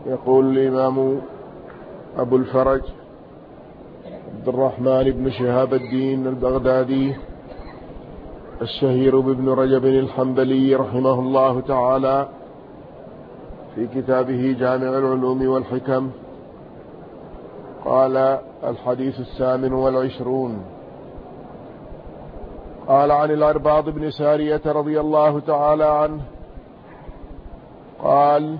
يقول الإمام أبو الفرج عبد الرحمن بن شهاب الدين البغدادي الشهير بابن رجب الحنبلي رحمه الله تعالى في كتابه جامع العلوم والحكم، قال: الحديث 28. قال: عن العرباض بن سارية رضي الله تعالى عنه قال: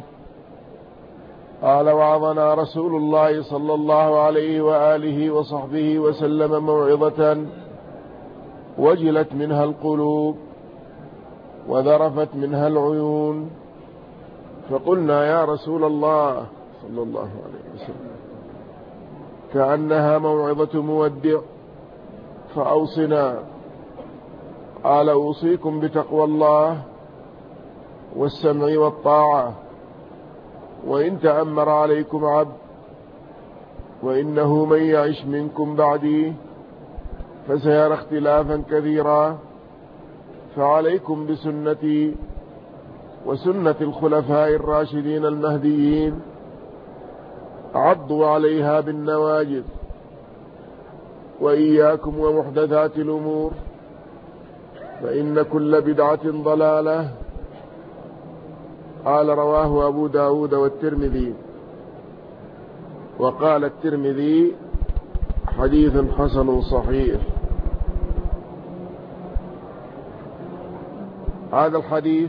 وعظنا رسول الله صلى الله عليه وآله وصحبه وسلم موعظة وجلت منها القلوب وذرفت منها العيون، فقلنا: يا رسول الله صلى الله عليه وسلم، كأنها موعظة مودع، فأوصنا. قال: أوصيكم بتقوى الله والسمع والطاعة، وإن تأمر عليكم عبد، وإنه من يعش منكم بعدي فسيرى اختلافا كثيرا، فعليكم بسنتي وسنة الخلفاء الراشدين المهديين، عضوا عليها بالنواجذ، وإياكم ومحدثات الأمور، فإن كل بدعة ضلالة. قال: رواه أبو داود والترمذي. وقال الترمذي: حديث حسن صحيح. هذا الحديث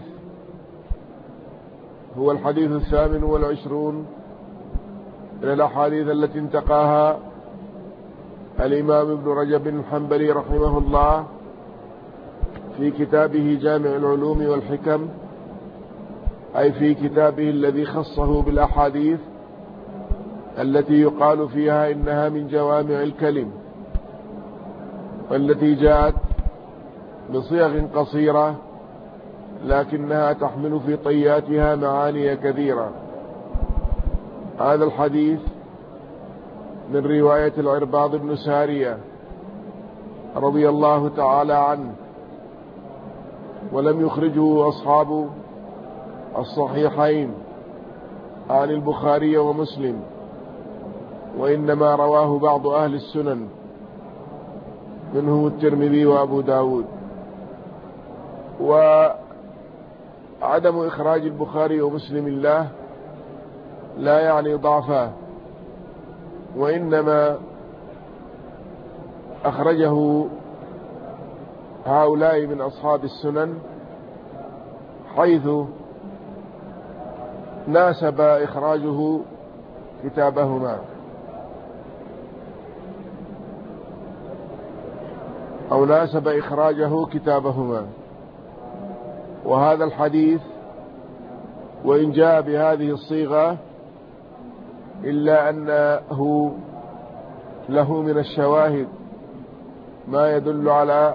هو الحديث 28 من الأحاديث التي انتقاها الإمام ابن رجب الحنبلي رحمه الله في كتابه جامع العلوم والحكم، أي في كتابه الذي خصه بالأحاديث التي يقال فيها إنها من جوامع الكلم، والتي جاءت بصيغ قصيرة لكنها تحمل في طياتها معاني كثيرة. هذا الحديث من رواية العرباض بن سارية رضي الله تعالى عنه، ولم يخرجه أصحاب الصحيحين عن البخاري ومسلم، وإنما رواه بعض أهل السنن منهم الترمذي وأبو داود. وعدم إخراج البخاري ومسلم الله لا يعني ضعفه، وإنما أخرجه هؤلاء من أصحاب السنن حيث ناسب إخراجه كتابهما، أو ناسب إخراجه كتابهما. وهذا الحديث وإن جاء بهذه الصيغة إلا أنه له من الشواهد ما يدل على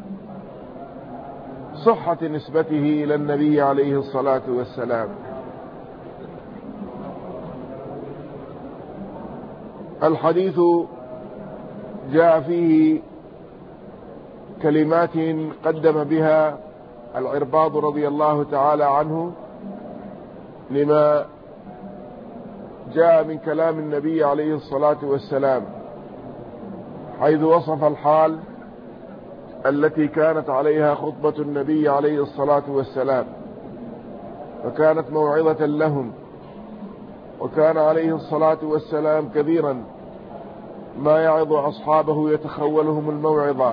صحة نسبته إلى النبي عليه الصلاة والسلام. الحديث جاء فيه كلمات قدم بها العرباض رضي الله تعالى عنه لما جاء من كلام النبي عليه الصلاة والسلام، حيث وصف الحال التي كانت عليها خطبة النبي عليه الصلاة والسلام، فكانت موعظة لهم، وكان عليه الصلاة والسلام كثيرا ما يعظ أصحابه يتخولهم الموعظة،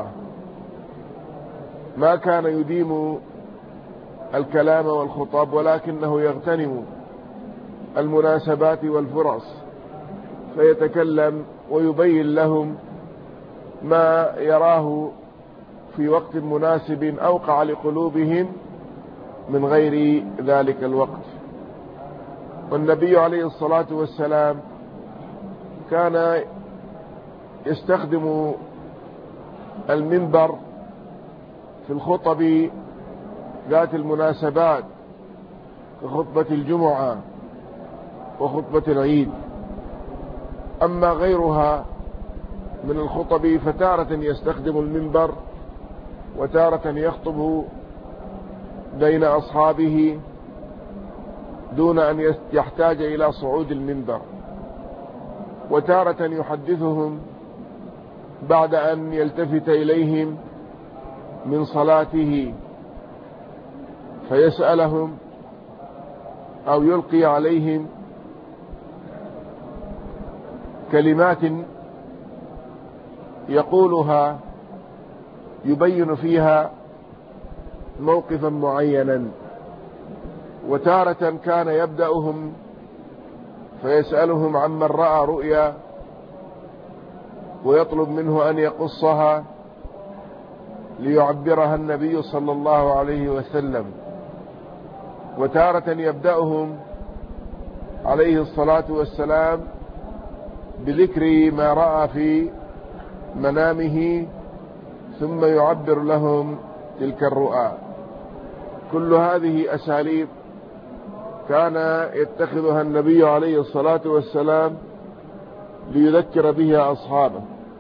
ما كان يديم الكلام والخطاب، ولكنه يغتنم المناسبات والفرص فيتكلم ويبين لهم ما يراه في وقت مناسب أوقع لقلوبهم من غير ذلك الوقت. والنبي عليه الصلاة والسلام كان يستخدم المنبر في الخطب ذات المناسبات كخطبة الجمعة وخطبة العيد. أما غيرها من الخطب فتارة يستخدم المنبر وتارة يخطب بين أصحابه دون أن يحتاج إلى صعود المنبر، وتارة يحدثهم بعد أن يلتفت إليهم من صلاته فيسألهم أو يلقي عليهم كلمات يقولها يبين فيها موقفا معينا. وتارة كان يبدأهم فيسألهم عمن رأى رؤيا ويطلب منه أن يقصها ليعبرها النبي صلى الله عليه وسلم. وتارة يبدأهم عليه الصلاة والسلام بذكر ما رأى في منامه ثم يعبر لهم تلك الرؤى. كل هذه أساليب كان يتخذها النبي عليه الصلاة والسلام ليذكر بها أصحابه،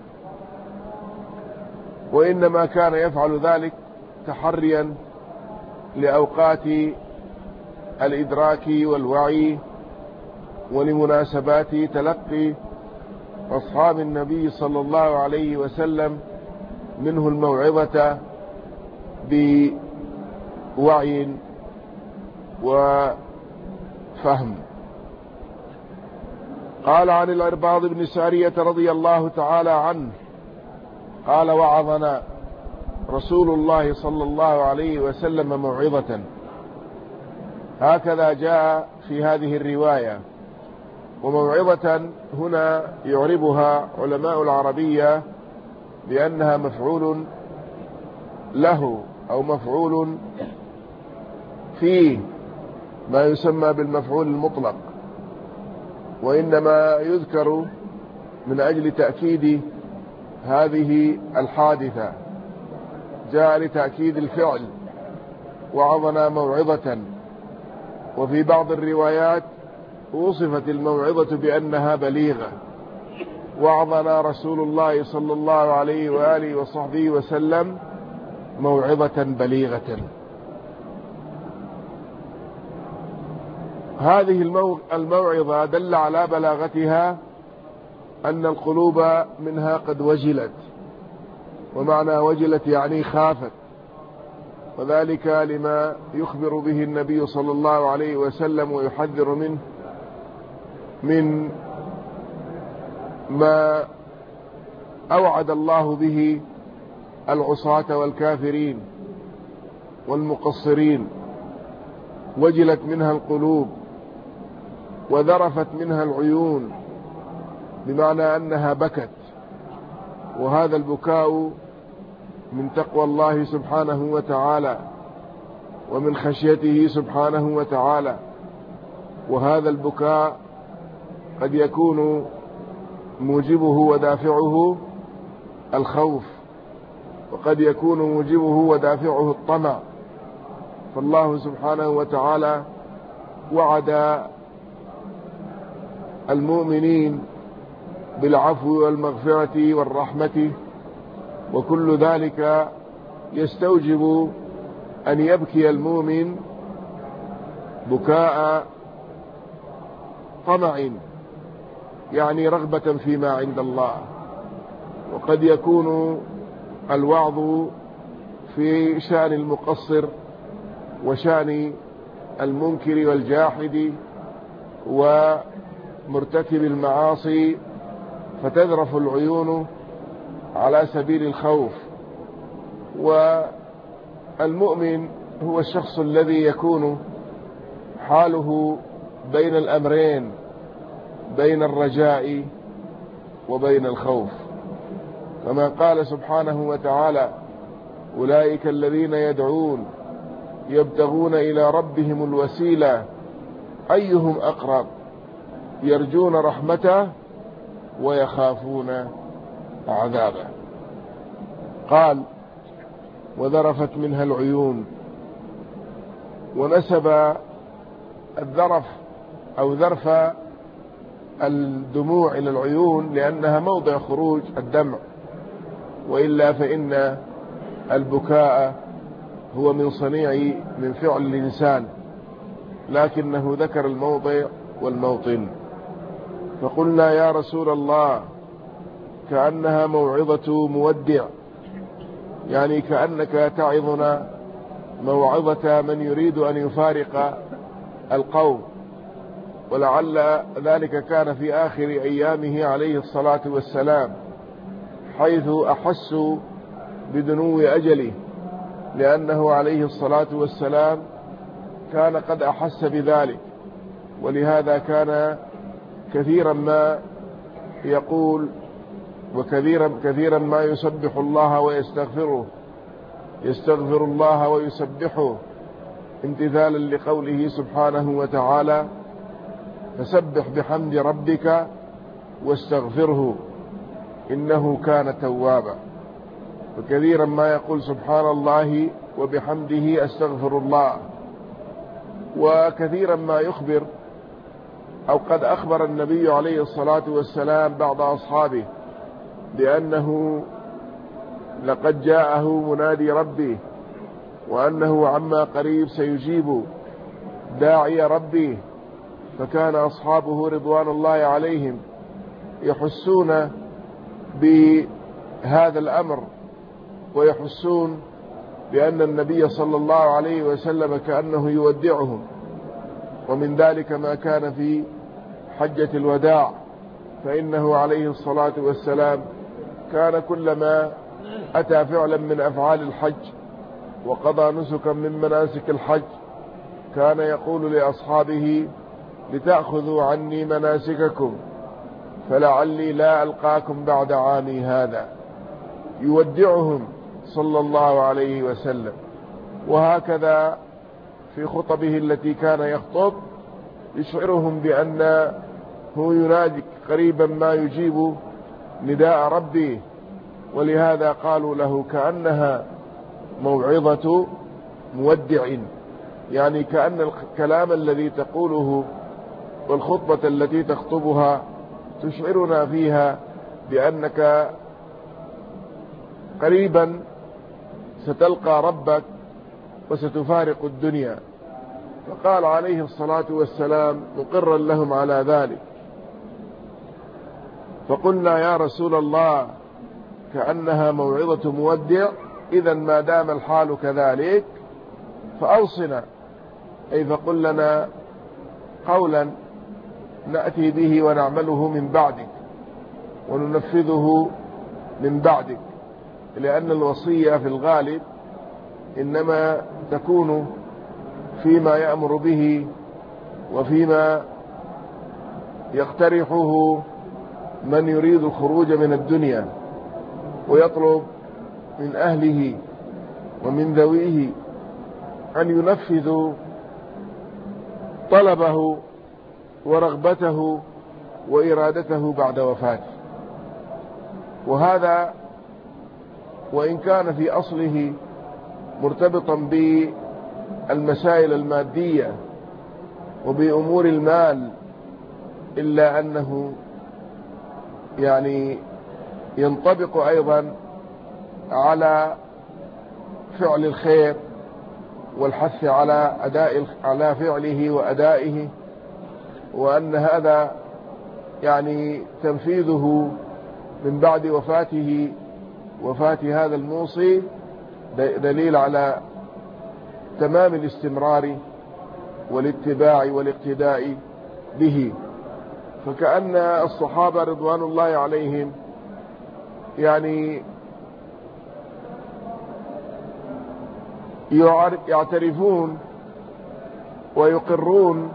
وإنما كان يفعل ذلك تحريا لأوقات الإدراك والوعي ولمناسبات تلقي أصحاب النبي صلى الله عليه وسلم منه الموعظة بوعي وفهم. قال عن العرباض بن سارية رضي الله تعالى عنه قال: وعظنا رسول الله صلى الله عليه وسلم موعظة. هكذا جاء في هذه الرواية. وموعظة هنا يعربها علماء العربية بأنها مفعول له أو مفعول فيه، ما يسمى بالمفعول المطلق، وإنما يذكر من أجل تأكيد هذه الحادثة، جاء لتأكيد الفعل وعظنا موعظة. وفي بعض الروايات وصفت الموعظة بأنها بليغة: وعظنا رسول الله صلى الله عليه وآله وصحبه وسلم موعظة بليغة. هذه الموعظة دل على بلاغتها أن القلوب منها قد وجلت، ومعنى وجلت يعني خافت، وذلك لما يخبر به النبي صلى الله عليه وسلم ويحذر منه من ما أوعد الله به العصاة والكافرين والمقصرين. وجلت منها القلوب وذرفت منها العيون، بمعنى أنها بكت، وهذا البكاء من تقوى الله سبحانه وتعالى ومن خشيته سبحانه وتعالى. وهذا البكاء قد يكون موجبه ودافعه الخوف، وقد يكون موجبه ودافعه الطمع. فالله سبحانه وتعالى وعد المؤمنين بالعفو والمغفرة والرحمة، وكل ذلك يستوجب أن يبكي المؤمن بكاء طمع، يعني رغبة فيما عند الله. وقد يكون الوعظ في شأن المقصر وشأن المنكر والجاحد ومرتكب المعاصي، فتذرف العيون على سبيل الخوف. والمؤمن هو الشخص الذي يكون حاله بين الأمرين، بين الرجاء وبين الخوف، كما قال سبحانه وتعالى: أولئك الذين يدعون يبتغون إلى ربهم الوسيلة أيهم أقرب يرجون رحمته ويخافون عذابه. قال: وذرفت منها العيون. ونسب الذرف أو ذرف الدموع إلى العيون لأنها موضع خروج الدمع، وإلا فإن البكاء هو من فعل الإنسان، لكنه ذكر الموضع والموطن. فقلنا يا رسول الله كأنها موعظة مودع، يعني كأنك تعظنا موعظة من يريد أن يفارق القوم، ولعل ذلك كان في آخر أيامه عليه الصلاة والسلام، حيث أحسوا بدنو أجله، لأنه عليه الصلاة والسلام كان قد أحس بذلك، ولهذا كان كثيرا ما يقول وكثيرا ما يسبح الله ويستغفره، يستغفر الله ويسبحه امتثالا لقوله سبحانه وتعالى: فسبح بحمد ربك واستغفره إنه كان توابا. وكثيرا ما يقول سبحان الله وبحمده أستغفر الله. وكثيرا ما يخبر، أو قد أخبر النبي عليه الصلاة والسلام بعض أصحابه بأنه لقد جاءه منادي ربه، وأنه عما قريب سيجيب داعي ربه. فكان أصحابه رضوان الله عليهم يحسون بهذا الأمر، ويحسون بأن النبي صلى الله عليه وسلم كأنه يودعهم. ومن ذلك ما كان في حجة الوداع، فإنه عليه الصلاة والسلام كان كلما أتى فعلا من أفعال الحج وقضى نسكا من مناسك الحج كان يقول لأصحابه: لتأخذوا عني مناسككم فلعلي لا ألقاكم بعد عامي هذا، يودعهم صلى الله عليه وسلم. وهكذا في خطبه التي كان يخطب يشعرهم بأنه ينادي قريبا ما يجيب نداء ربه، ولهذا قالوا له كأنها موعظة مودع، يعني كأن الكلام الذي تقوله والخطبة التي تخطبها تشعرنا فيها بأنك قريبا ستلقى ربك وستفارق الدنيا. فقال عليه الصلاة والسلام مقرا لهم على ذلك: فقلنا يا رسول الله كأنها موعظة مودع، إذا ما دام الحال كذلك فأوصنا، أي فقل لنا قولا نأتي به ونعمله من بعدك وننفذه من بعدك، لأن الوصية في الغالب إنما تكون فيما يأمر به وفيما يقترحه من يريد الخروج من الدنيا، ويطلب من أهله ومن ذويه أن ينفذوا طلبه ورغبته وإرادته بعد وفاته. وهذا وإن كان في أصله مرتبطا بالمسائل المادية وبأمور المال، إلا أنه يعني ينطبق أيضا على فعل الخير والحث على فعله وأدائه، وأن هذا يعني تنفيذه من بعد وفاة هذا الموصي دليل على تمام الاستمرار والاتباع والاقتداء به. فكأن الصحابة رضوان الله عليهم يعني يعترفون ويقرون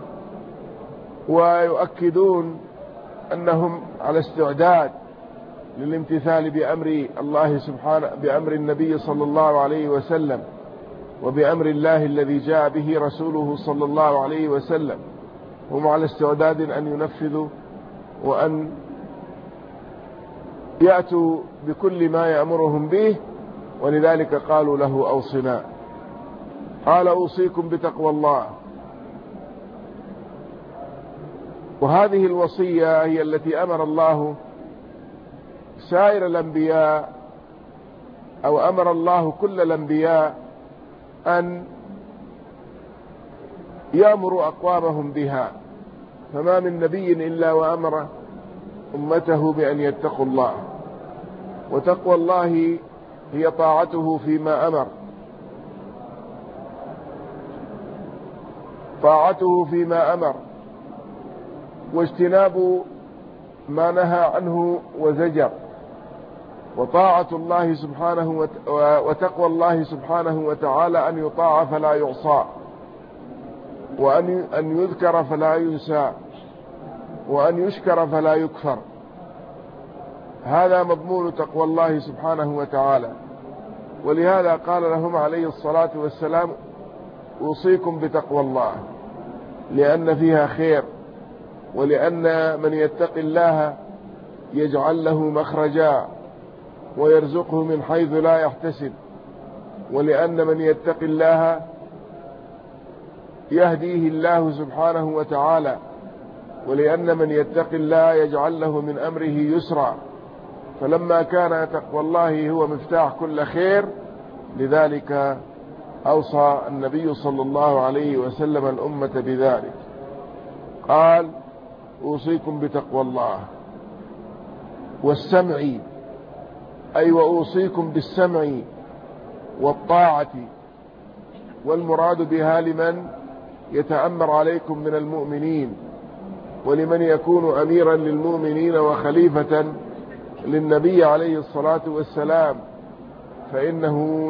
ويؤكدون أنهم على استعداد للامتثال بأمر الله سبحانه، بأمر النبي صلى الله عليه وسلم، وبأمر الله الذي جاء به رسوله صلى الله عليه وسلم. هم على استعداد أن ينفذوا وأن يأتوا بكل ما يأمرهم به، ولذلك قالوا له أوصنا. قال: أوصيكم بتقوى الله. وهذه الوصية هي التي أمر الله سائر الأنبياء، أو أمر الله كل الأنبياء أن يأمر أقوامهم بها، فما من نبي إلا وأمر أمته بأن يتقوا الله. وتقوى الله هي طاعته فيما أمر، طاعته فيما أمر، واجتناب ما نهى عنه وزجر. وطاعة الله سبحانه وتقوى الله سبحانه وتعالى أن يطاع فلا يعصى، وأن يذكر فلا ينسى، وأن يشكر فلا يكفر. هذا مضمون تقوى الله سبحانه وتعالى. ولهذا قال لهم عليه الصلاة والسلام: أوصيكم بتقوى الله، لأن فيها خير، ولأن من يتق الله يجعل له مخرجا ويرزقه من حيث لا يحتسب، ولأن من يتق الله يهديه الله سبحانه وتعالى، ولأن من يتق الله يجعل له من أمره يسرا. فلما كان تقوى الله هو مفتاح كل خير، لذلك أوصى النبي صلى الله عليه وسلم الأمة بذلك. قال: أوصيكم بتقوى الله والسمع، أي وأوصيكم بالسمع والطاعة، والمراد بها لمن يتأمر عليكم من المؤمنين، ولمن يكون أميرا للمؤمنين وخليفة للنبي عليه الصلاة والسلام، فإنه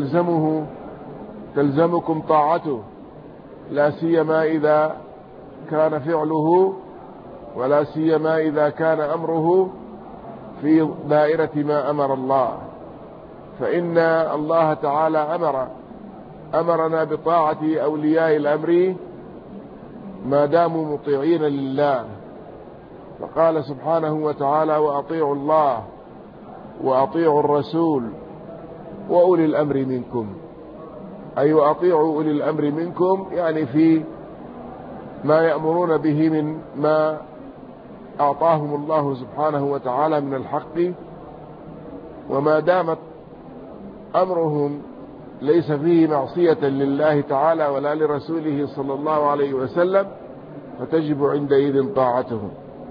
تلزمكم طاعته، لا سيما إذا كان فعله، ولا سيما إذا كان أمره في دائرة ما أمر الله. فإن الله تعالى أمرنا بطاعة أولياء الأمر ما داموا مطيعين لله. فقال سبحانه وتعالى: وأطيعوا الله وأطيعوا الرسول وأولي الأمر منكم. أي وأطيعوا أولي الأمر منكم، يعني في ما يأمرون به من ما أعطاهم الله سبحانه وتعالى من الحق، وما دامت أمرهم ليس فيه معصية لله تعالى ولا لرسوله صلى الله عليه وسلم، فتجب عندئذ طاعتهم.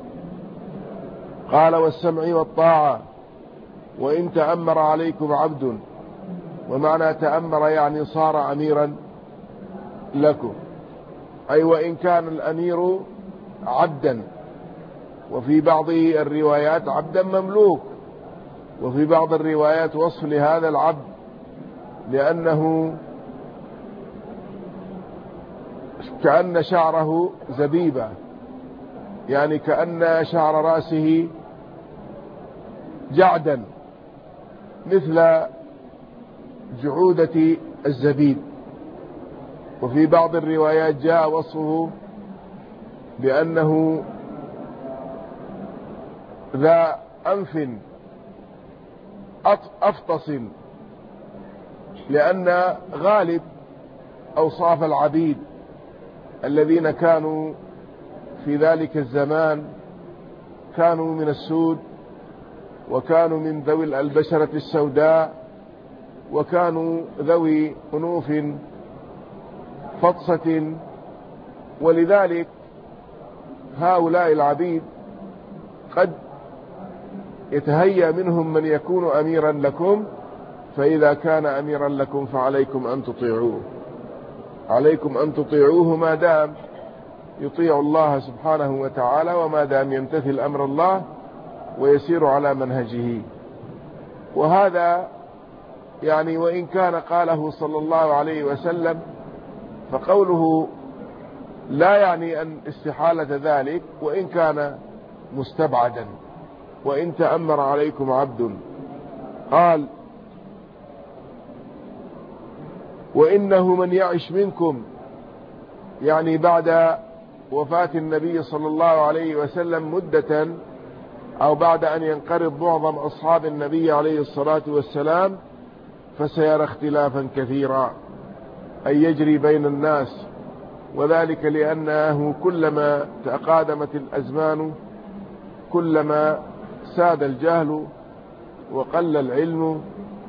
قال: والسمع والطاعة وإن تأمر عليكم عبد. ومعنى تأمر يعني صار أميرا لكم، أي وإن كان الأمير عبدا، وفي بعض الروايات عبدا مملوك، وفي بعض الروايات وصف لهذا العبد لأنه كأن شعره زبيبة، يعني كأن شعر رأسه جعدا مثل جعودة الزبيب. وفي بعض الروايات جاء وصفه بأنه ذا أنف أفطس، لأن غالب أوصاف العبيد الذين كانوا في ذلك الزمان كانوا من السود، وكانوا من ذوي البشرة السوداء، وكانوا ذوي أنوف فطسة. ولذلك هؤلاء العبيد قد يتهيأ منهم من يكون أميرا لكم، فإذا كان أميرا لكم فعليكم أن تطيعوه، عليكم أن تطيعوه ما دام يطيع الله سبحانه وتعالى، وما دام يمتثل أمر الله ويسير على منهجه. وهذا يعني وإن كان قاله صلى الله عليه وسلم، فقوله لا يعني أن استحالة ذلك، وإن كان مستبعدا. وإن تأمر عليكم عبد. قال: وإنه من يعش منكم، يعني بعد وفاة النبي صلى الله عليه وسلم مدة، أو بعد أن ينقرض معظم أصحاب النبي عليه الصلاة والسلام، فسيرى اختلافا كثيرا أي يجري بين الناس. وذلك لأنه كلما تقادمت الأزمان كلما ساد الجهل وقل العلم،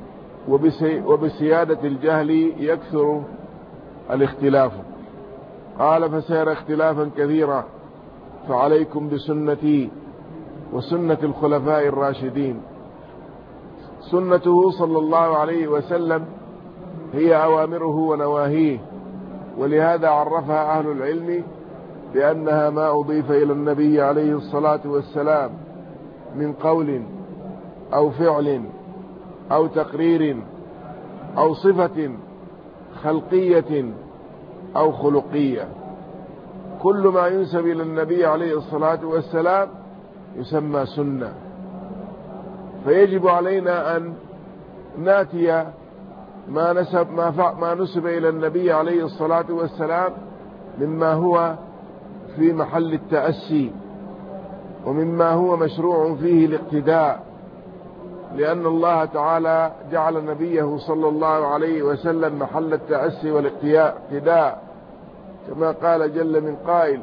وبسيادة الجهل يكثر الاختلاف. قال فسير اختلافا كثيرا فعليكم بسنتي وسنة الخلفاء الراشدين. سنته صلى الله عليه وسلم هي أوامره ونواهيه، ولهذا عرفها أهل العلم بأنها ما أضيف إلى النبي عليه الصلاة والسلام من قول أو فعل أو تقرير أو صفة خلقية أو خلقية. كل ما ينسب إلى النبي عليه الصلاة والسلام يسمى سنة، فيجب علينا أن ناتي ما نسب إلى النبي عليه الصلاة والسلام مما هو في محل التأسي ومما هو مشروع فيه الاقتداء، لأن الله تعالى جعل نبيه صلى الله عليه وسلم محل التأسي والاقتداء، كما قال جل من قائل: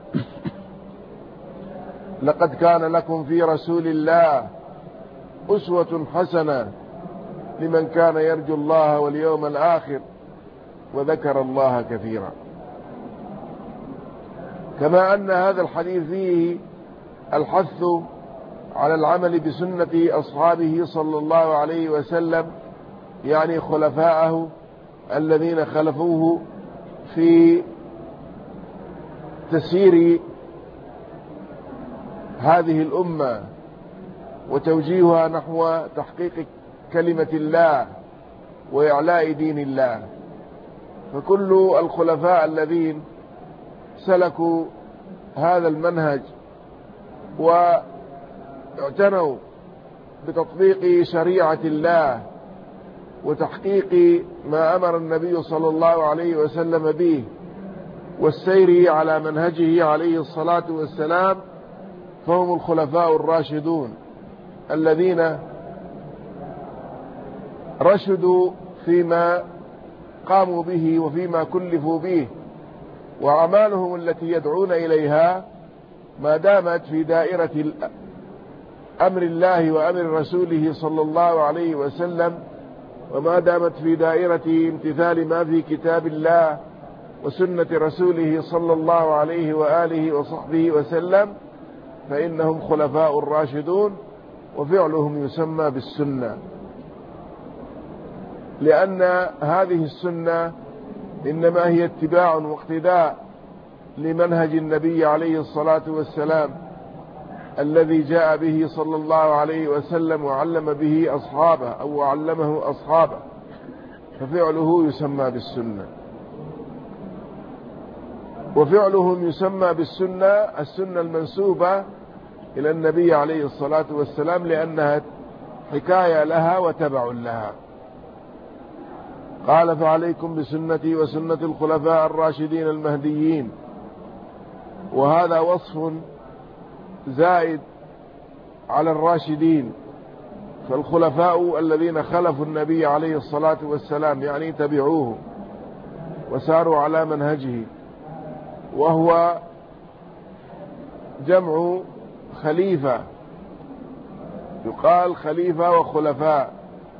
لقد كان لكم في رسول الله أسوة حسنة لمن كان يرجو الله واليوم الآخر وذكر الله كثيرا. كما أن هذا الحديث فيه الحث على العمل بسنة أصحابه صلى الله عليه وسلم، يعني خلفاءه الذين خلفوه في تسيير هذه الأمة وتوجيهها نحو تحقيق كلمة الله وإعلاء دين الله. فكل الخلفاء الذين سلكوا هذا المنهج واعتنوا بتطبيق شريعة الله وتحقيق ما أمر النبي صلى الله عليه وسلم به والسير على منهجه عليه الصلاة والسلام، فهم الخلفاء الراشدون الذين رشدوا فيما قاموا به وفيما كلفوا به، وأعمالهم التي يدعون إليها ما دامت في دائرة أمر الله وأمر رسوله صلى الله عليه وسلم، وما دامت في دائرة امتثال ما في كتاب الله وسنة رسوله صلى الله عليه وآله وصحبه وسلم، فإنهم خلفاء الراشدون، وفعلهم يسمى بالسنة، لأن هذه السنة إنما هي اتباع واقتداء لمنهج النبي عليه الصلاة والسلام الذي جاء به صلى الله عليه وسلم وعلم به أصحابه أو علمه أصحابه، ففعله يسمى بالسنة. وفعلهم يسمى بالسنة، السنة المنسوبة إلى النبي عليه الصلاة والسلام، لأنها حكاية لها وتبع لها. قال: فعليكم بسنتي وسنة الخلفاء الراشدين المهديين. وهذا وصف زائد على الراشدين، فالخلفاء الذين خلفوا النبي عليه الصلاة والسلام يعني تبعوه وساروا على منهجه، وهو جمع خليفة، يقال خليفة وخلفاء.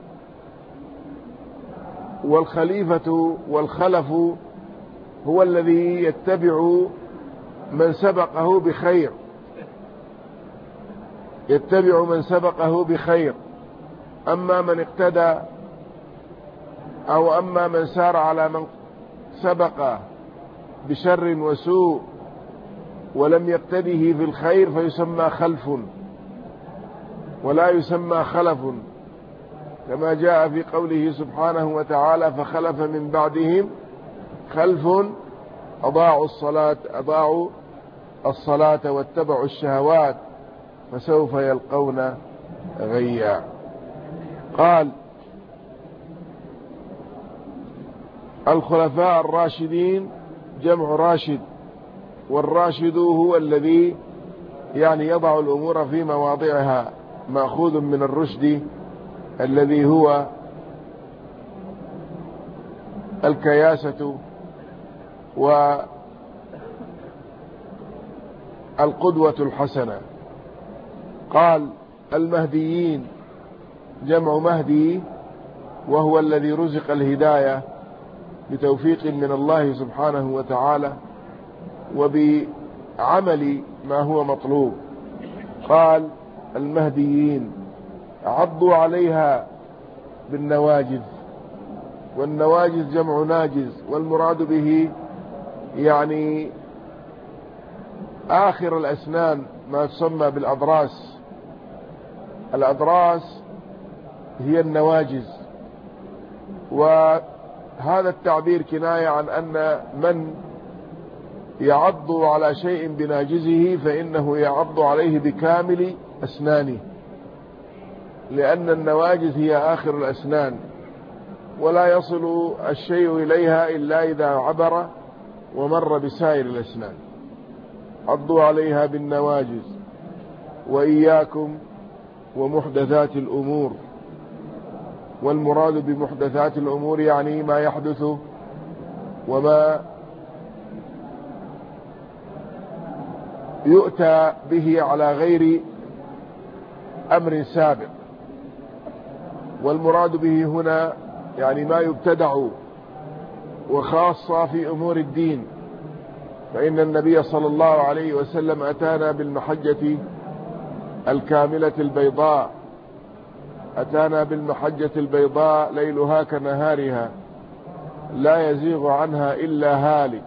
والخليفة والخلف هو الذي يتبع من سبقه بخير، يتبع من سبقه بخير، أما من اقتدى أو أما من سار على من سبق بشر وسوء ولم يقتده في الخير فيسمى خلف ولا يسمى خلف، كما جاء في قوله سبحانه وتعالى: فخلف من بعدهم خلف أضاعوا الصلاة واتبعوا الشهوات فسوف يلقون غيا. قال: الخلفاء الراشدين جمع راشد، والراشد هو الذي يعني يضع الأمور في مواضعها، مأخوذ من الرشد الذي هو الكياسة والقدوة الحسنة. قال: المهديين جمع مهدي، وهو الذي رزق الهداية بتوفيق من الله سبحانه وتعالى وبعمل ما هو مطلوب. قال المهديين عضوا عليها بالنواجذ، والنواجذ جمع ناجز، والمراد به يعني آخر الأسنان، ما تسمى بالأضراس. الأضراس هي النواجذ، وهذا التعبير كناية عن أن من يعض على شيء بناجزه فإنه يعض عليه بكامل أسنانه، لأن النواجذ هي آخر الأسنان، ولا يصل الشيء إليها إلا إذا عبر ومر بسائر الأسنان. عضوا عليها بالنواجذ. وإياكم ومحدثات الأمور، والمراد بمحدثات الأمور يعني ما يحدث وما يؤتى به على غير أمر سابق. والمراد به هنا يعني ما يبتدع، وخاصة في أمور الدين، فإن النبي صلى الله عليه وسلم أتانا بالمحجة الكاملة البيضاء، أتانا بالمحجة البيضاء ليلها كنهارها لا يزيغ عنها إلا هالك.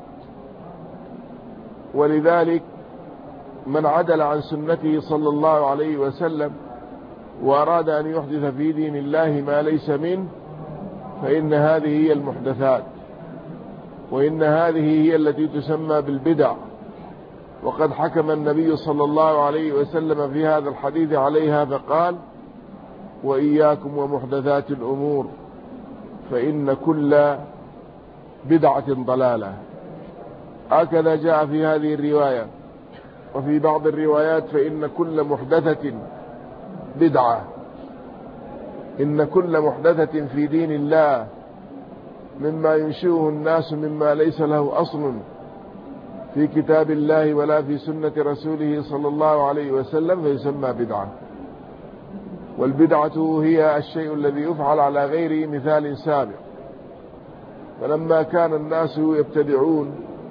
ولذلك من عدل عن سنته صلى الله عليه وسلم وأراد أن يحدث في دين الله ما ليس منه فإن هذه هي المحدثات، وإن هذه هي التي تسمى بالبدع. وقد حكم النبي صلى الله عليه وسلم في هذا الحديث عليها فقال: وإياكم ومحدثات الأمور فإن كل بدعة ضلالة. هكذا جاء في هذه الرواية. وفي بعض الروايات فإن كل محدثة بدعة. إن كل محدثة في دين الله مما ينشئه الناس مما ليس له أصل في كتاب الله ولا في سنة رسوله صلى الله عليه وسلم فيسمى بدعة. والبدعة هي الشيء الذي يفعل على غير مثال سابق. فلما كان الناس يبتدعون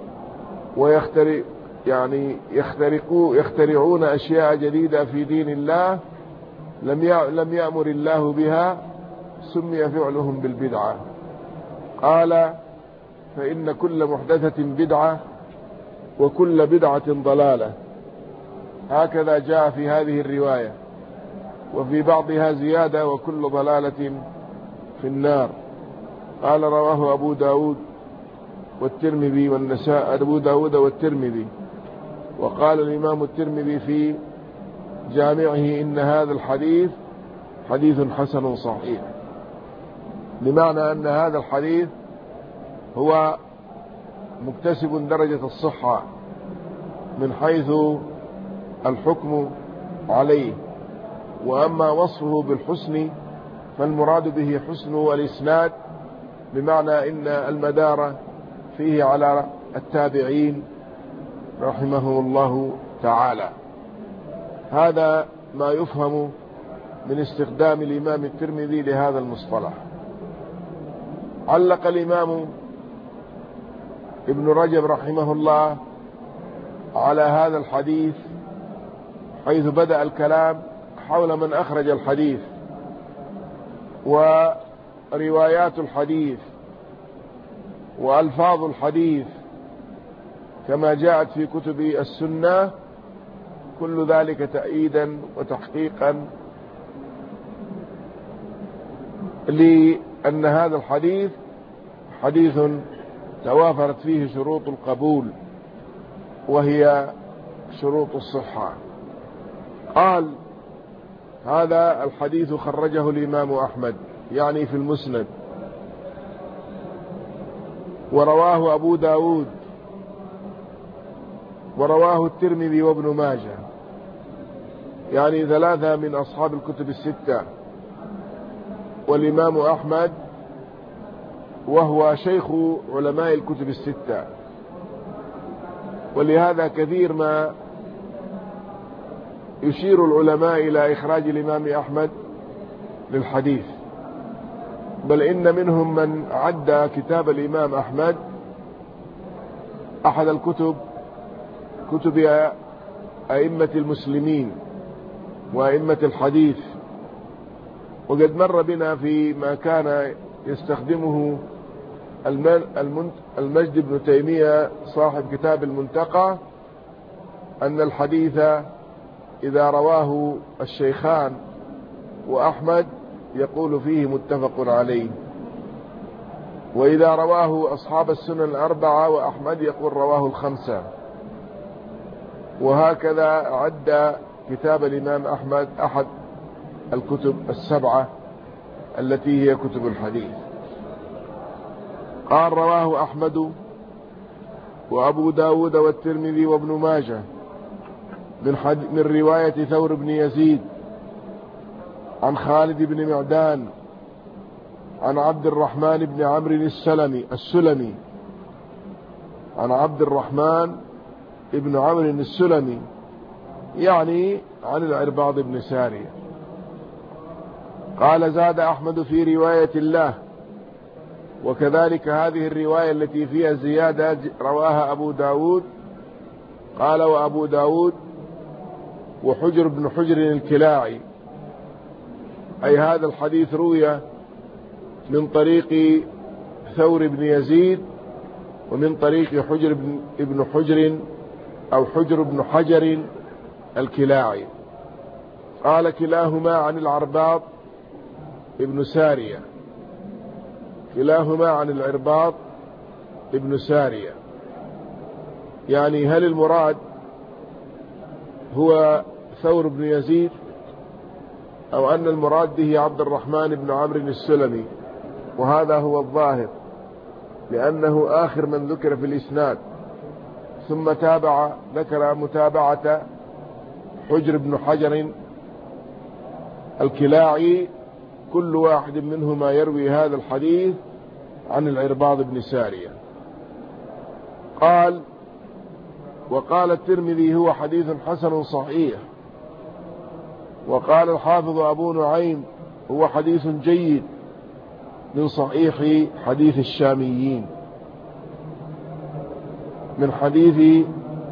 يخترعون أشياء جديدة في دين الله لم يأمر الله بها، سمي فعلهم بالبدعة. قال: فإن كل محدثة بدعة وكل بدعة ضلالة. هكذا جاء في هذه الرواية. وفي بعضها زيادة: وكل ضلالة في النار. قال: رواه أبو داود والترمذي والنسائي. أبو داود والترمذي. وقال الإمام الترمذي في جامعه: إن هذا الحديث حديث حسن صحيح، بمعنى أن هذا الحديث هو مكتسب درجة الصحة من حيث الحكم عليه. وأما وصفه بالحسن فالمراد به حسن الإسناد، بمعنى إن المدار فيه على التابعين رحمهم الله تعالى. هذا ما يفهم من استخدام الإمام الترمذي لهذا المصطلح. علق الإمام ابن رجب رحمه الله على هذا الحديث حيث بدأ الكلام حول من أخرج الحديث وروايات الحديث وألفاظ الحديث كما جاءت في كتب السنة، كل ذلك تأييدا وتحقيقا لأن هذا الحديث حديث توافرت فيه شروط القبول وهي شروط الصحة. قال: هذا الحديث خرجه الإمام أحمد يعني في المسند، ورواه أبو داود، ورواه الترمذي وابن ماجه، يعني ثلاثة من أصحاب الكتب الستة، والإمام أحمد وهو شيخ علماء الكتب الستة. ولهذا كثير ما يشير العلماء إلى إخراج الإمام أحمد للحديث، بل إن منهم من عد كتاب الإمام أحمد أحد الكتب كتب أئمة المسلمين وأئمة الحديث. وقد مر بنا فيما كان يستخدمه المجد بن تيمية صاحب كتاب المنتقى، أن الحديث إذا رواه الشيخان وأحمد يقول فيه متفق عليه، وإذا رواه أصحاب السنن الأربعة وأحمد يقول رواه الخمسة. وهكذا عد كتاب الإمام أحمد أحد الكتب السبعة التي هي كتب الحديث. قال رواه أحمد وأبو داود والترمذي وابن ماجه من رواية ثور بن يزيد عن خالد بن معدان عن عبد الرحمن بن عمرو السلمي عن عبد الرحمن بن عمرو السلمي، يعني عن العرباض بن سارية. قال زاد أحمد في رواية الله، وكذلك هذه الرواية التي فيها زيادة رواها أبو داود. قال وأبو داود وحجر بن حجر الكلاعي، أي هذا الحديث روي من طريق ثور بن يزيد ومن طريق حجر بن حجر أو حجر بن حجر الكلاعي. قال كلاهما عن العرباض ابن سارية، كلاهما عن العرباض ابن سارية. يعني هل المراد هو ثور بن يزيد أو أن المراد به عبد الرحمن بن عمرو السلمي؟ وهذا هو الظاهر، لأنه آخر من ذكر في الإسناد، ثم ذكر متابعة حجر بن حجر الكلاعي، كل واحد منهما يروي هذا الحديث عن العرباض بن سارية. قال وقال الترمذي هو حديث حسن صحيح. وقال الحافظ أبو نعيم هو حديث جيد من صحيح حديث الشاميين، من حديث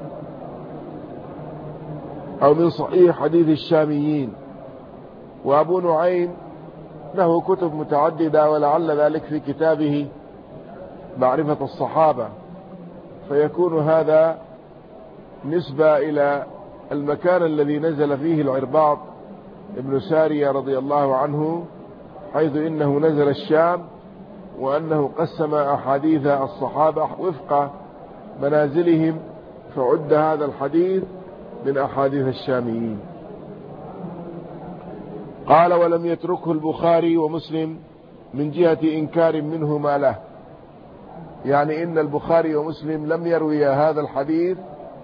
أو من صحيح حديث الشاميين. وأبو نعيم له كتب متعددة، ولعل ذلك في كتابه معرفة الصحابة، فيكون هذا نسبة إلى المكان الذي نزل فيه العرباض ابن سارية رضي الله عنه، حيث إنه نزل الشام، وأنه قسم أحاديث الصحابة وفق منازلهم، فعد هذا الحديث من أحاديث الشاميين. قال ولم يتركه البخاري ومسلم من جهة إنكار منهما له، يعني إن البخاري ومسلم لم يروي هذا الحديث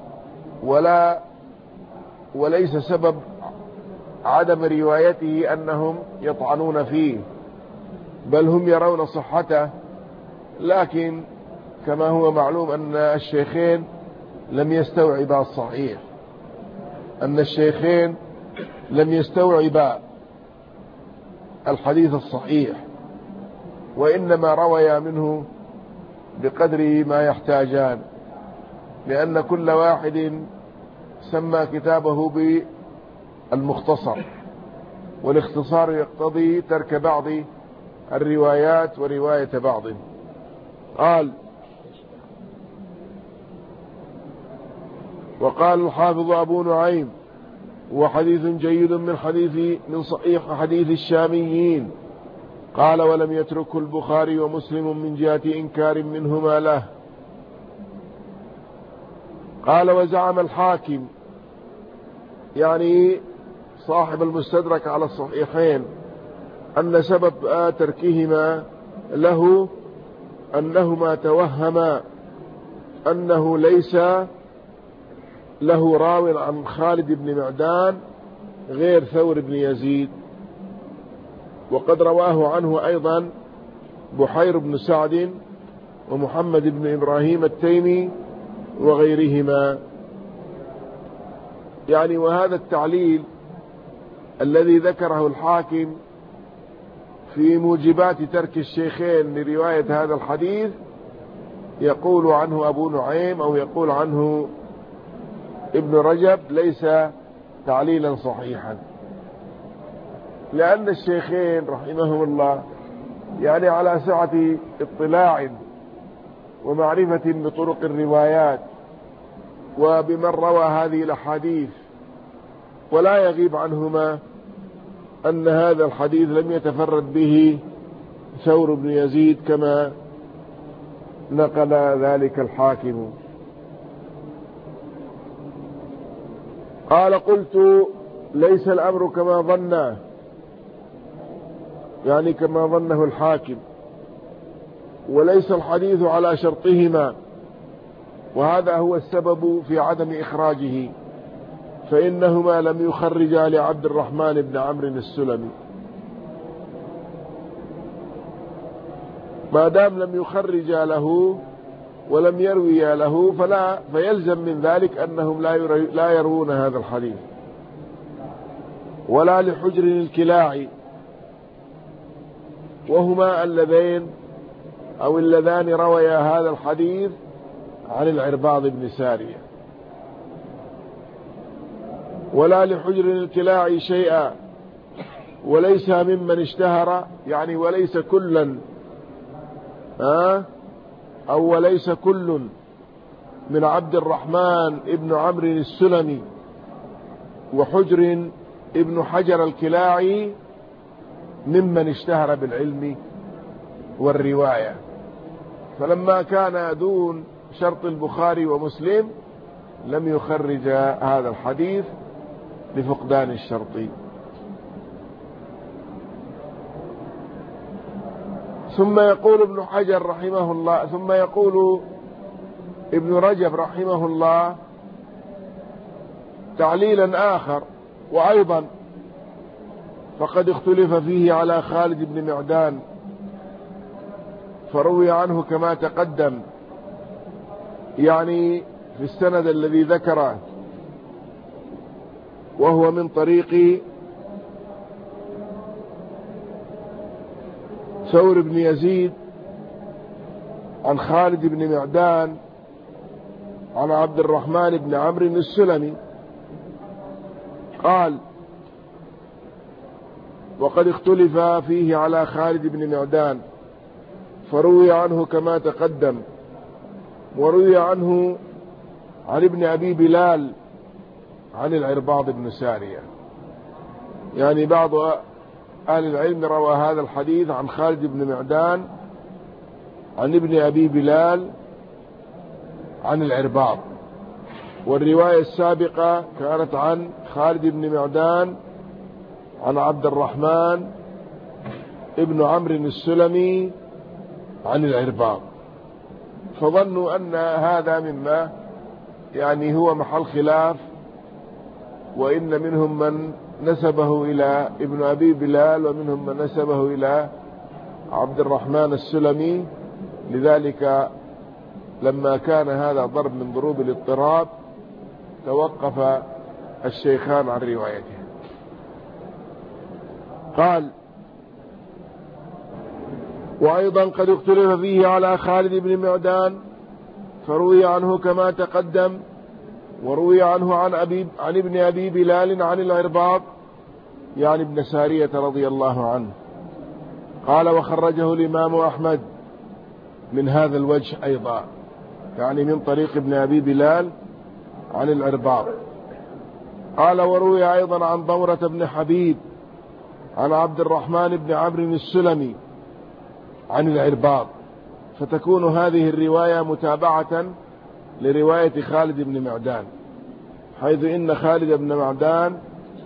وليس سبب عدم روايته أنهم يطعنون فيه، بل هم يرون صحته. لكن كما هو معلوم أن الشيخين لم يستوعبا الصحيح، أن الشيخين لم يستوعبا الحديث الصحيح، وإنما رويا منه بقدر ما يحتاجان، لأن كل واحد سمى كتابه بالمختصر، والاختصار يقتضي ترك بعض الروايات ورواية بعض. قال وقال الحافظ أبو نعيم وحديث جيد من صحيح حديث الشاميين. قال ولم يتركه البخاري ومسلم من جهة إنكار منهما له. قال وزعم الحاكم، يعني صاحب المستدرك على الصحيحين، أن سبب تركهما له أنهما توهما أنه ليس له راو عن خالد بن معدان غير ثور بن يزيد، وقد رواه عنه أيضا بحير بن سعد ومحمد بن إبراهيم التيمي وغيرهما. يعني وهذا التعليل الذي ذكره الحاكم في موجبات ترك الشيخين لرواية هذا الحديث يقول عنه أبو نعيم أو يقول عنه ابن رجب ليس تعليلا صحيحا، لأن الشيخين رحمهم الله يعني على سعة اطلاع ومعرفة بطرق الروايات وبمن روى هذه الأحاديث، ولا يغيب عنهما أن هذا الحديث لم يتفرد به ثور بن يزيد كما نقل ذلك الحاكم. قال قلت ليس الأمر كما ظنه، يعني كما ظنه الحاكم، وليس الحديث على شرطهما، وهذا هو السبب في عدم إخراجه، فإنهما لم يخرجا لعبد الرحمن بن عمرو السلمي. ما دام لم يخرجا له ولم يرويا له فيلزم من ذلك أنهم لا يروون هذا الحديث. ولا لحجر الكلاعي، وهما اللذان رويا هذا الحديث عن العرباض بن سارية. ولا لحجر الكلاعي شيئا، وليس ممن اشتهر، يعني وليس كلا وليس كل من عبد الرحمن ابن عمرو السلمي وحجر ابن حجر الكلاعي ممن اشتهر بالعلم والرواية، فلما كان دون شرط البخاري ومسلم لم يخرج هذا الحديث لفقدان الشرط. ثم يقول ابن حجر رحمه الله، ثم يقول ابن رجب رحمه الله تعليلا آخر: وأيضا فقد اختلف فيه على خالد بن معدان، فروي عنه كما تقدم، يعني في السند الذي ذكره، وهو من طريق ثور بن يزيد عن خالد بن معدان عن عبد الرحمن بن عمرو السلمي قال: وقد اختلف فيه على خالد بن معدان، فروي عنه كما تقدم، وروي عنه عن ابن أبي بلال عن العرباض بن سارية. يعني بعض أهل العلم روى هذا الحديث عن خالد بن معدان عن ابن أبي بلال عن العرباض، والرواية السابقة كانت عن خالد بن معدان عن عبد الرحمن ابن عمرو السلمي عن العرباض، فظنوا أن هذا مما يعني هو محل خلاف، وإن منهم من نسبه إلى ابن أبي بلال ومنهم من نسبه إلى عبد الرحمن السلمي. لذلك لما كان هذا ضرب من ضروب الاضطراب توقف الشيخان عن روايته. قال: وأيضا قد اختلف فيه على خالد بن معدان، فروي عنه كما تقدم، وروي عنه عن ابن أبي بلال عن العرباض يعني ابن سارية رضي الله عنه. قال: وخرجه الإمام أحمد من هذا الوجه أيضا، يعني من طريق ابن أبي بلال عن العرباض. قال: وروي أيضا عن ضمرة بن حبيب عن عبد الرحمن بن عمرو السلمي عن العرباض، فتكون هذه الرواية متابعة لرواية خالد بن معدان، حيث إن خالد بن معدان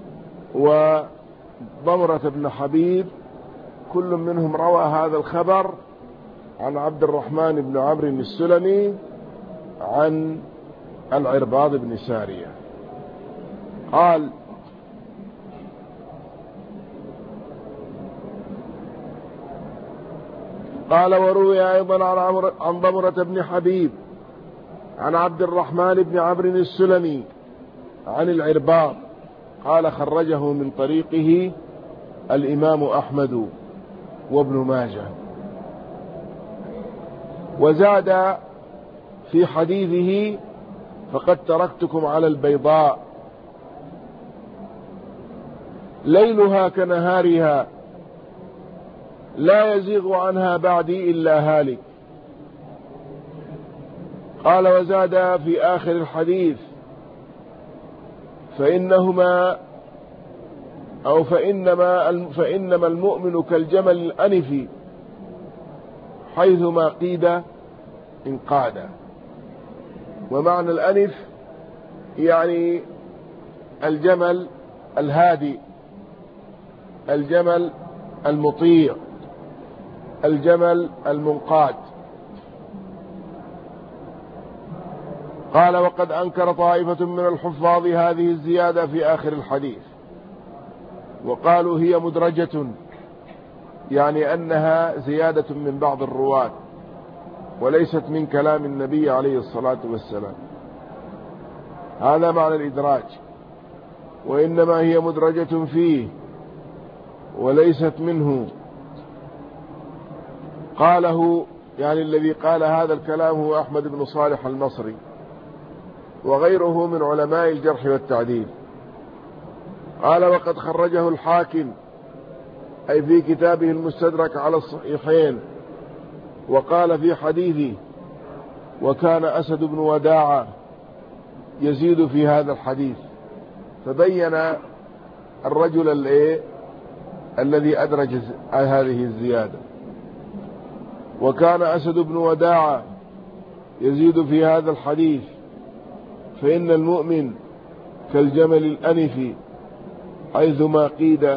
وضمرة بن حبيب كل منهم روى هذا الخبر عن عبد الرحمن بن عمرو السلمي عن العرباض بن سارية. قال: وروي أيضا عن ضمرة بن حبيب عن عبد الرحمن بن عمرو السلمي عن العرباض. قال: خرجه من طريقه الإمام أحمد وابن ماجه. وزاد في حديثه فقد تركتكم على البيضاء ليلها كنهارها لا يزيغ عنها بعدي إلا هالك. قال وزاد في آخر الحديث فإنما المؤمن كالجمل الأنف حيثما قيد انقاد. ومعنى الأنف يعني الجمل الهادي، الجمل المطيع، الجمل المنقاد. قال وقد أنكر طائفة من الحفاظ هذه الزيادة في آخر الحديث وقالوا هي مدرجة، يعني أنها زيادة من بعض الرواة وليست من كلام النبي عليه الصلاة والسلام. هذا معنى الإدراج، وإنما هي مدرجة فيه وليست منه. قاله يعني الذي قال هذا الكلام هو أحمد بن صالح المصري وغيره من علماء الجرح والتعديل. قال وقد خرجه الحاكم أي في كتابه المستدرك على الصحيحين، وقال في حديثه وكان أسد بن وداعة يزيد في هذا الحديث، فبين الرجل الذي أدرج هذه الزيادة. وكان أسد بن وداعة يزيد في هذا الحديث فإن المؤمن كالجمل الأنف حيثما قيد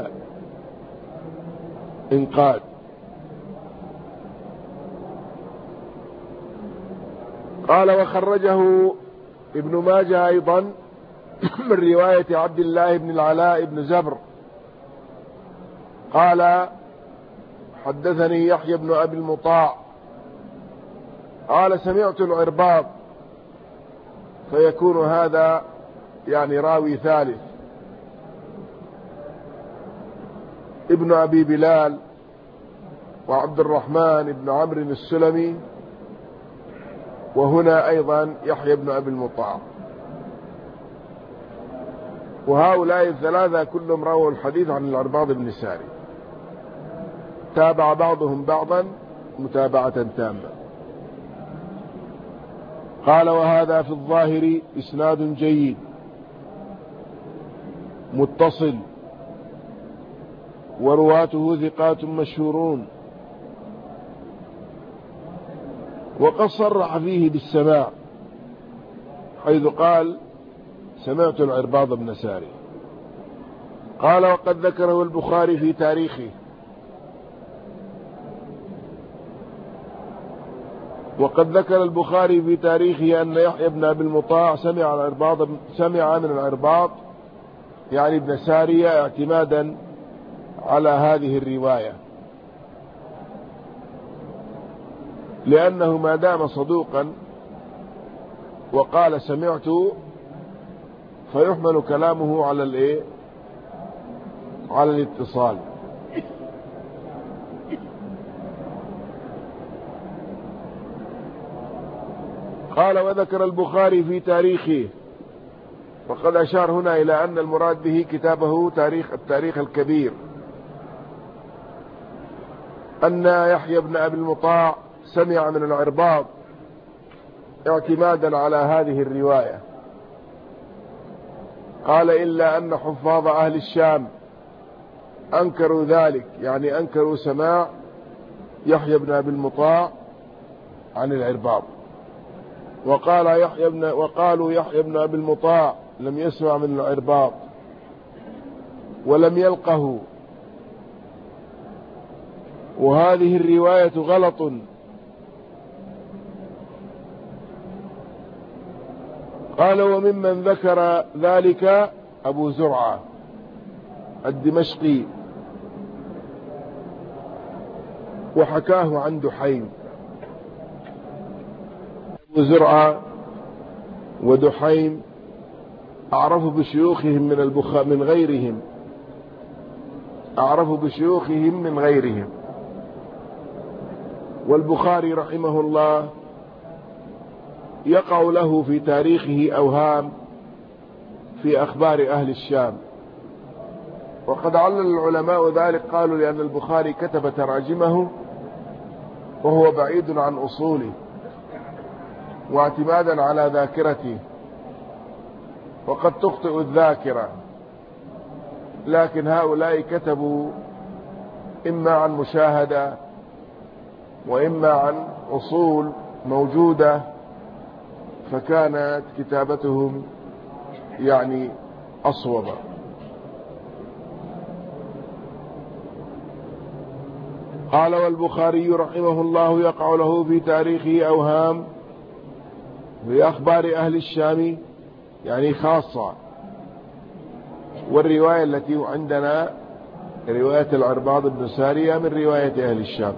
انقاد. قال وخرجه ابن ماجه أيضا من رواية عبد الله بن العلاء بن زبر قال حدثني يحيى بن أبي المطاع قال سمعت العرباض، فيكون هذا يعني راوي ثالث ابن أبي بلال وعبد الرحمن بن عمرو السلمي، وهنا أيضا يحيى بن أبي المطاع. وهؤلاء الثلاثة كلهم رووا الحديث عن العرباض بن ساري، تابع بعضهم بعضا متابعة تامة. قال وهذا في الظاهر إسناد جيد متصل ورواته ثقات مشهورون، وقد صرح فيه بالسماع حيث قال سمعت العرباض بن ساري. قال وقد ذكره البخاري في تاريخه، وقد ذكر البخاري في تاريخه أن يحيى بن أبي المطاع سمع من العرباض يعني ابن سارية اعتمادا على هذه الرواية، لأنه ما دام صدوقا وقال سمعت فيحمل كلامه على على الاتصال. قال وذكر البخاري في تاريخه، وقد أشار هنا إلى أن المراد به كتابه التاريخ الكبير، أن يحيى بن أبي المطاع سمع من العرباض اعتمادا على هذه الرواية. قال إلا أن حفاظ أهل الشام أنكروا ذلك، يعني أنكروا سماع يحيى بن أبي المطاع عن العرباض، وقالوا يحيى بن أبي المطاع لم يسمع من العرباض ولم يلقه، وهذه الرواية غلط. قال وممن ذكر ذلك أبو زرعة الدمشقي وحكاه عن دحيم. أبو زرعة ودحيم أعرفوا بشيوخهم من غيرهم، أعرفوا بشيوخهم من غيرهم. والبخاري رحمه الله يقع له في تاريخه أوهام في أخبار أهل الشام. وقد علل العلماء ذلك، قالوا لأن البخاري كتب تراجمه وهو بعيد عن أصوله واعتمادا على ذاكرته، وقد تخطئ الذاكرة، لكن هؤلاء كتبوا إما عن مشاهدة وإما عن أصول موجودة، فكانت كتابتهم يعني أصوب. قال: والبخاري رحمه الله يقع له في تاريخه أوهام في أخبار أهل الشام، يعني خاصة. والرواية التي عندنا رواية العرباض بن سارية من رواية أهل الشام.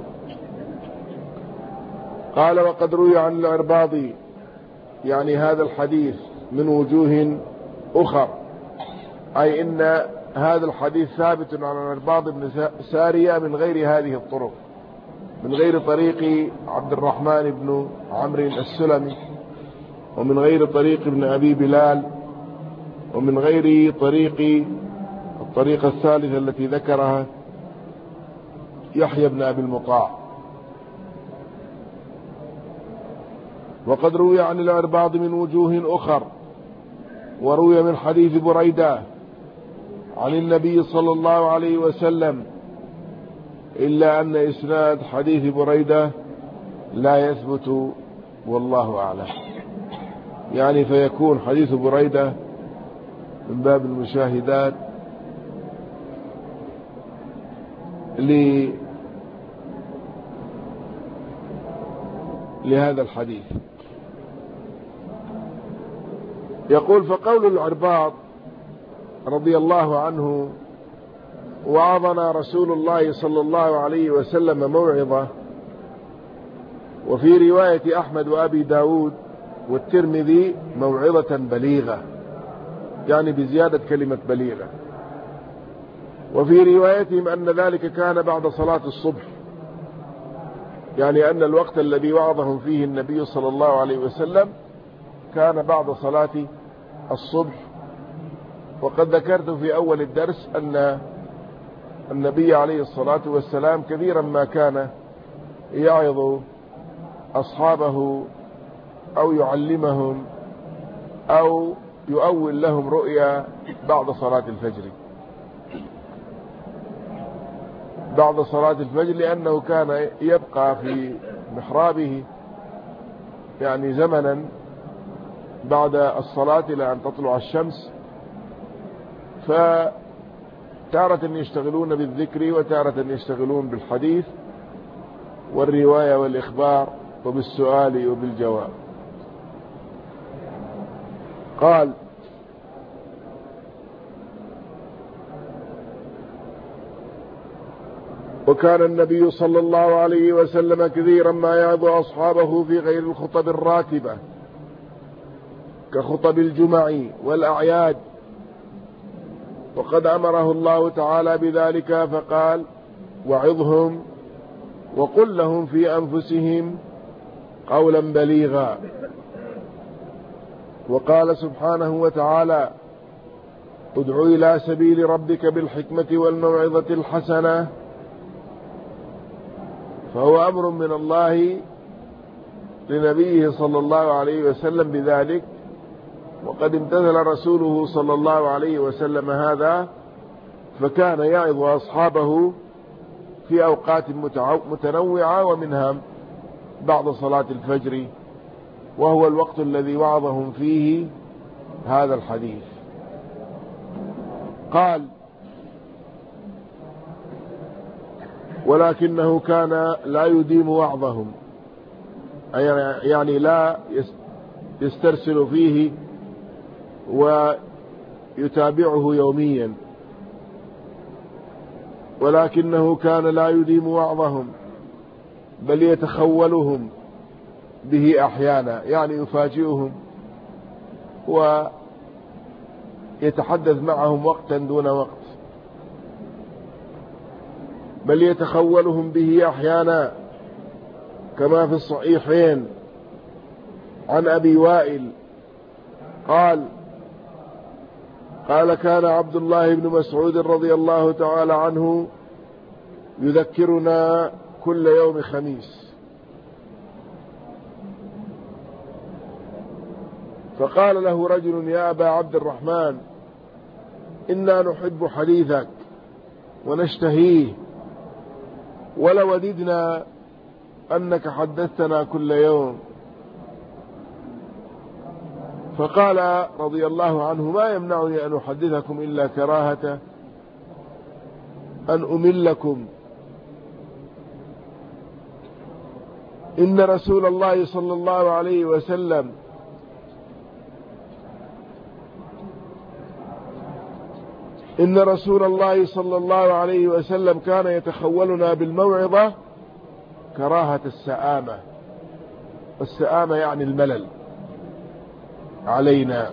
قال: وقد روي عن العرباض، يعني هذا الحديث، من وجوه أخر، أي إن هذا الحديث ثابت عن العرباض بن سارية من غير هذه الطرق، من غير طريق عبد الرحمن بن عمرو السلمي، ومن غير طريق ابن أبي بلال، ومن غير الطريقة الثالثة التي ذكرها يحيى بن أبي المطاع. وقد روي عن العرباض من وجوه أخر، وروي من حديث بريدة عن النبي صلى الله عليه وسلم، إلا أن إسناد حديث بريدة لا يثبت، والله أعلم. يعني فيكون حديث بريدة من باب المشاهدات لهذا الحديث. يقول: فقول العرباض رضي الله عنه: وعظنا رسول الله صلى الله عليه وسلم موعظة، وفي رواية أحمد وأبي داود والترمذي موعظة بليغة، يعني بزيادة كلمة بليغة. وفي روايتهم أن ذلك كان بعد صلاة الصبح، يعني أن الوقت الذي وعظهم فيه النبي صلى الله عليه وسلم كان بعد صلاة الصبح. وقد ذكرت في أول الدرس أن النبي عليه الصلاة والسلام كثيرا ما كان يعظ أصحابه أو يعلمهم أو يؤول لهم رؤيا بعد صلاة الفجر، بعد صلاة الفجر، لأنه كان يبقى في محرابه يعني زمنا بعد الصلاة إلى أن تطلع الشمس، فتارة يشتغلون بالذكر وتارة يشتغلون بالحديث والرواية والإخبار وبالسؤال وبالجواب. قال: وكان النبي صلى الله عليه وسلم كثيرا ما يعظ أصحابه في غير الخطب الراتبة كخطب الجمع والأعياد، وقد أمره الله تعالى بذلك فقال: وعظهم وقل لهم في أنفسهم قولا بليغا. وقال سبحانه وتعالى: ادع إلى سبيل ربك بالحكمة والموعظة الحسنة. فهو أمر من الله لنبيه صلى الله عليه وسلم بذلك، وقد امتثل رسوله صلى الله عليه وسلم هذا، فكان يعظ أصحابه في أوقات متنوعة، ومنها بعد صلاة الفجر، وهو الوقت الذي وعظهم فيه هذا الحديث. قال: ولكنه كان لا يديم وعظهم، يعني لا يسترسل فيه ويتابعه يوميا، ولكنه كان لا يديم وعظهم، بل يتخولهم به أحيانا، يعني يفاجئهم ويتحدث معهم وقتا دون وقت، بل يتخولهم به أحيانا، كما في الصحيحين عن أبي وائل قال كان عبد الله بن مسعود رضي الله تعالى عنه يذكرنا كل يوم خميس، فقال له رجل: يا أبا عبد الرحمن، إنا نحب حديثك ونشتهيه، ولوددنا أنك حدثتنا كل يوم. فقال رضي الله عنه: ما يمنعني أن أحدثكم إلا كراهة أن أملكم. إن رسول الله صلى الله عليه وسلم كان يتخولنا بالموعظة كراهة السآمة، والسآمة يعني الملل علينا،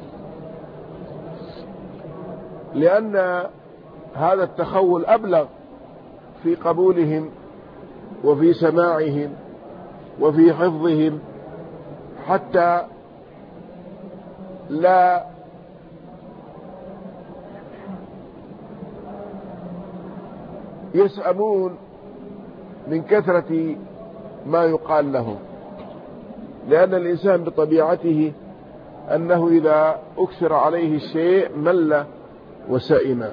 لأن هذا التخول أبلغ في قبولهم وفي سماعهم وفي حفظهم، حتى لا يسأمون من كثرة ما يقال لهم، لأن الإنسان بطبيعته أنه إذا أكثر عليه الشيء مل وسئم.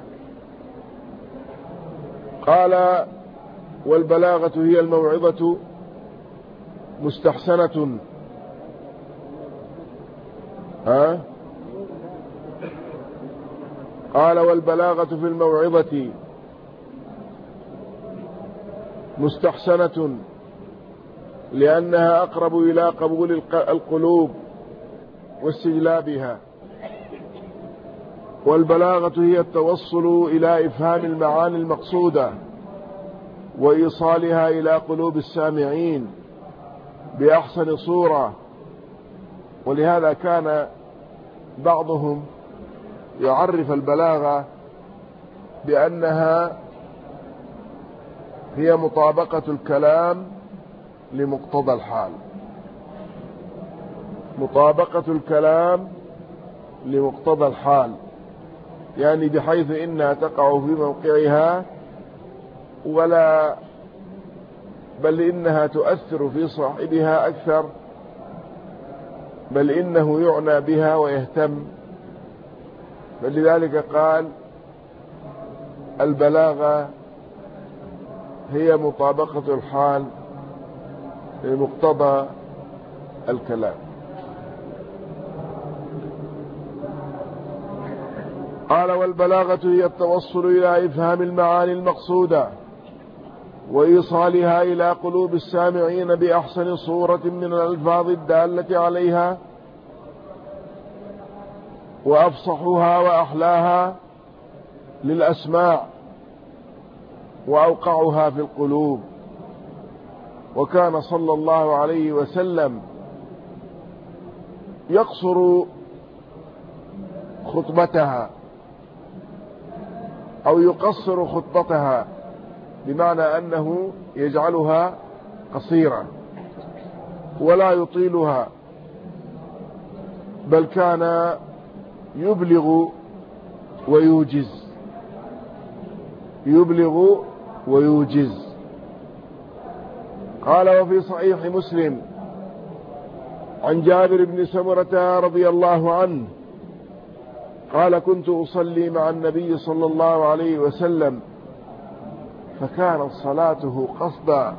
قال: والبلاغة هي الموعظة مستحسنة. قال: والبلاغة في الموعظة مستحسنة لأنها أقرب إلى قبول القلوب واستجلابها. والبلاغة هي التوصل إلى إفهام المعاني المقصودة وإيصالها إلى قلوب السامعين بأحسن صورة. ولهذا كان بعضهم يعرف البلاغة بأنها هي مطابقة الكلام لمقتضى الحال، مطابقة الكلام لمقتضى الحال، يعني بحيث إنها تقع في موقعها بل إنها تؤثر في صاحبها أكثر، بل إنه يعنى بها ويهتم. فلذلك قال: البلاغة هي مطابقة الحال لمقتضى الكلام. قال: والبلاغة هي التوصل إلى إفهام المعاني المقصودة وإيصالها إلى قلوب السامعين بأحسن صورة من الألفاظ الدالة عليها، وأفصحها وأحلاها للأسماع وأوقعها في القلوب. وكان صلى الله عليه وسلم يقصر خطبتها أو يقصر خطبتها، بمعنى أنه يجعلها قصيرة ولا يطيلها، بل كان يبلغ ويوجز. قال: وفي صحيح مسلم عن جابر بن سمرة رضي الله عنه قال: كنت أصلي مع النبي صلى الله عليه وسلم فكانت صلاته قصدا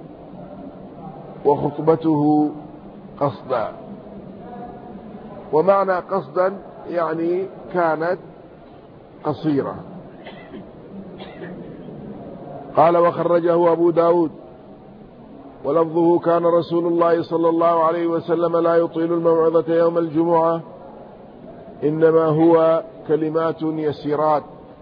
وخطبته قصدا. ومعنى قصدا يعني كانت قصيرة. قال: وخرجه أبو داود ولفظه: كان رسول الله صلى الله عليه وسلم لا يطيل الموعظة يوم الجمعة، إنما هو كلمات يسيرات.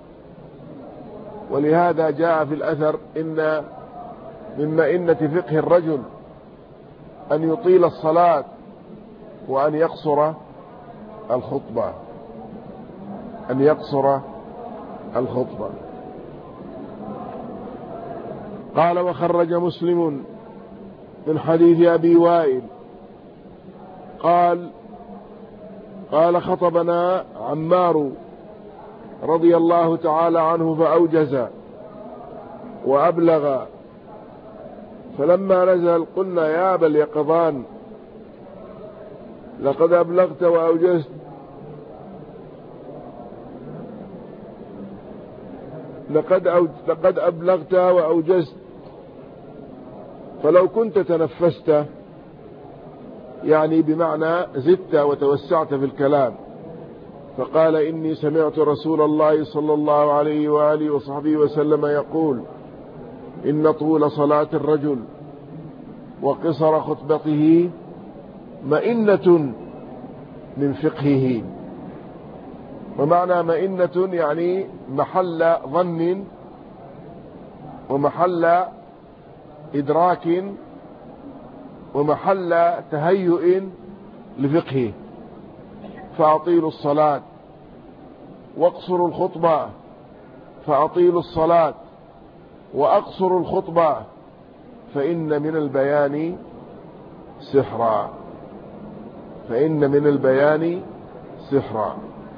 ولهذا جاء في الأثر: إن من مئنة فقه الرجل أن يطيل الصلاة وأن يقصر الخطبة. قال: وخرج مسلم من حديث أبي وائل قال خطبنا عمار رضي الله تعالى عنه فأوجز وأبلغ، فلما نزل قلنا يا أبا اليقظان لقد أبلغت وأوجزت، لقد أبلغت وأوجزت، فلو كنت تنفست، يعني بمعنى زدت وتوسعت في الكلام. فقال إني سمعت رسول الله صلى الله عليه وآله وصحبه وسلم يقول إن طول صلاة الرجل وقصر خطبته مئنة من فقهه. ومعنى مئنة يعني محل ظن ومحل إدراك ومحل تهيؤ لفقهه. فأطيلوا الصلاة واقصروا الخطبة، فأطيلوا الصلاة وأقصروا الخطبة فإن من البيان سحرا، فإن من البيان سحرا.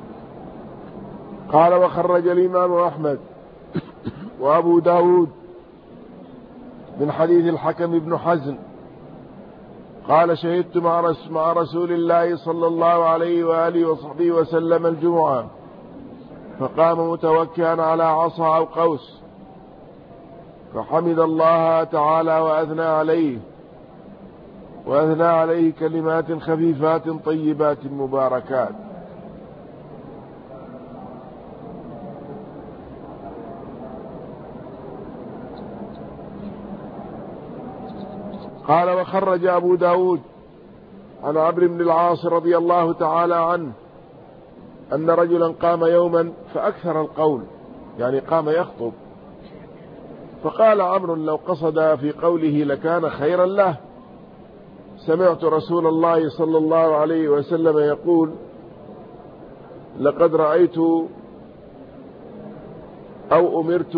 قال وخرج الإمام أحمد وأبو داود من حديث الحكم بن حزم قال شهدت مع رسول الله صلى الله عليه وآله وصحبه وسلم الجمعة، فقام متوكئا على عصا أو قوس، فحمد الله تعالى وأثنى عليه كلمات خفيفات طيبات مباركات. قال وخرج أبو داود عن عمرو بن العاص رضي الله تعالى عنه أن رجلا قام يوما فأكثر القول، يعني قام يخطب، فقال عمرو لو قصد في قوله لكان خيرا له. سمعت رسول الله صلى الله عليه وسلم يقول لقد رأيت أو أمرت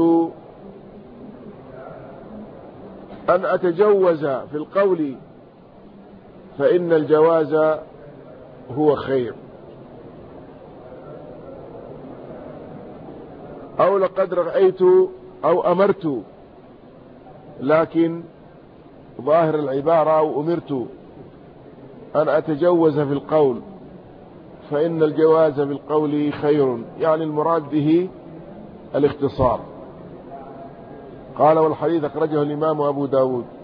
أن أتجوز في القول فإن الجواز هو خير، أو لقد رأيت أو أمرت، لكن ظاهر العبارة أو أمرت أن أتجوز في القول فإن الجواز في القول خير، يعني المراد به الاختصار. قال والحديث أخرجه الإمام أبو داود.